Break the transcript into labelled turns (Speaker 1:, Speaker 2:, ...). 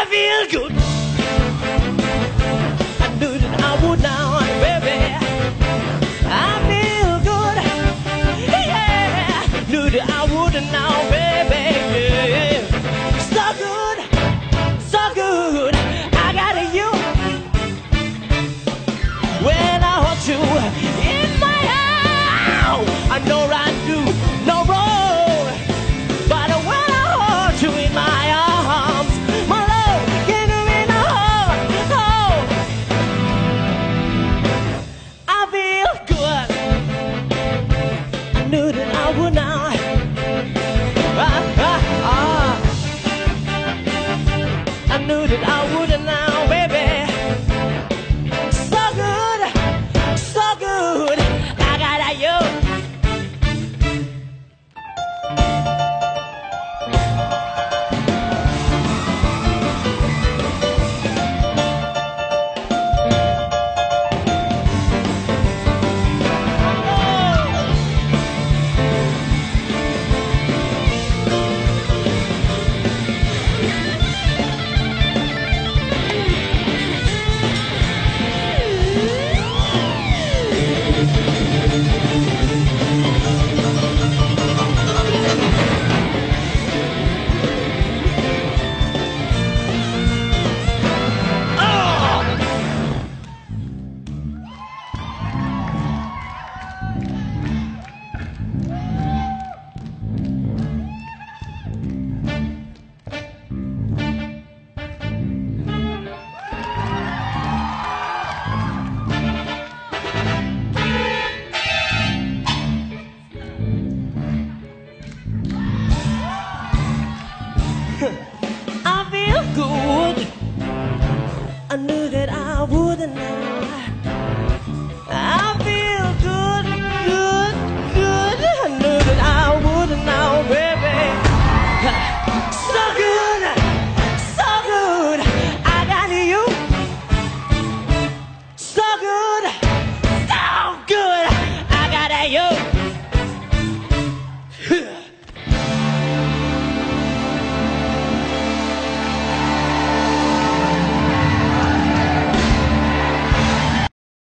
Speaker 1: feel good. I knew that I would now, baby. I feel good. Yeah, knew that I would now, baby. Yeah. So good, so good. I got you when I hold you in my arms. I know I do no wrong, but when I hold you in my arms, my love, get me in the heart. Oh, I feel good. I knew that I would now.